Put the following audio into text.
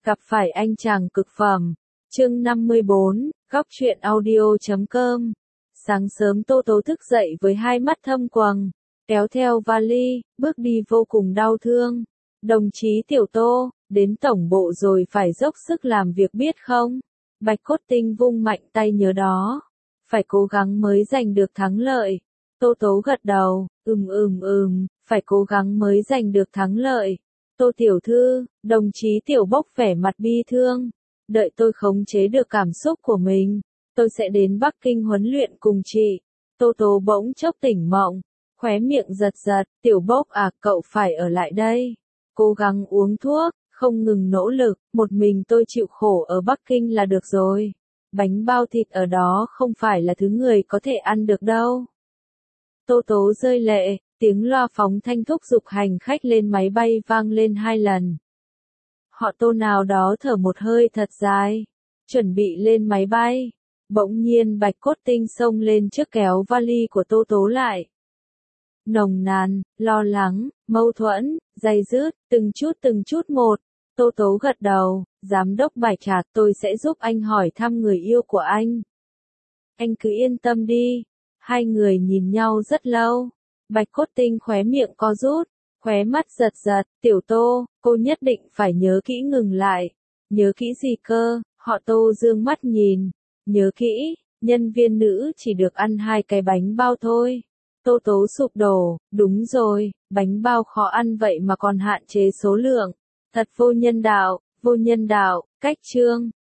Gặp phải anh chàng cực phẩm. Chương 54, góc truyện audio.com. Sáng sớm Tô Tố thức dậy với hai mắt thâm quầng, kéo theo vali, bước đi vô cùng đau thương. Đồng chí Tiểu Tô, đến tổng bộ rồi phải dốc sức làm việc biết không? Bạch Cốt Tinh vung mạnh tay nhớ đó. Phải cố gắng mới giành được thắng lợi. Tô Tố gật đầu, phải cố gắng mới giành được thắng lợi. Tô tiểu thư, đồng chí Tiểu Bốc vẻ mặt bi thương. Đợi tôi khống chế được cảm xúc của mình, tôi sẽ đến Bắc Kinh huấn luyện cùng chị. Tô Tố bỗng chốc tỉnh mộng, khóe miệng giật giật, Tiểu Bốc à, cậu phải ở lại đây. Cố gắng uống thuốc, không ngừng nỗ lực, một mình tôi chịu khổ ở Bắc Kinh là được rồi. Bánh bao thịt ở đó không phải là thứ người có thể ăn được đâu. Tô Tố rơi lệ, tiếng loa phóng thanh thúc giục hành khách lên máy bay vang lên 2 lần. Họ Tô nào đó thở một hơi thật dài, chuẩn bị lên máy bay. Bỗng nhiên Bạch Cốt Tinh xông lên trước kéo vali của Tô Tố lại. Nồng nàn, lo lắng, mâu thuẫn, day dứt, từng chút một. Tô Tố gật đầu, giám đốc Bạch Trạc, tôi sẽ giúp anh hỏi thăm người yêu của anh. Anh cứ yên tâm đi. Hai người nhìn nhau rất lâu. Bạch Cốt Tinh khóe miệng co rút, khóe mắt giật giật, Tiểu Tô, cô nhất định phải nhớ kỹ ngừng lại. Nhớ kỹ gì cơ? Họ Tô dương mắt nhìn. Nhớ kỹ, nhân viên nữ chỉ được ăn 2 cái bánh bao thôi. Tô Tố sụp đổ, đúng rồi, bánh bao khó ăn vậy mà còn hạn chế số lượng. Thật vô nhân đạo, cách chương.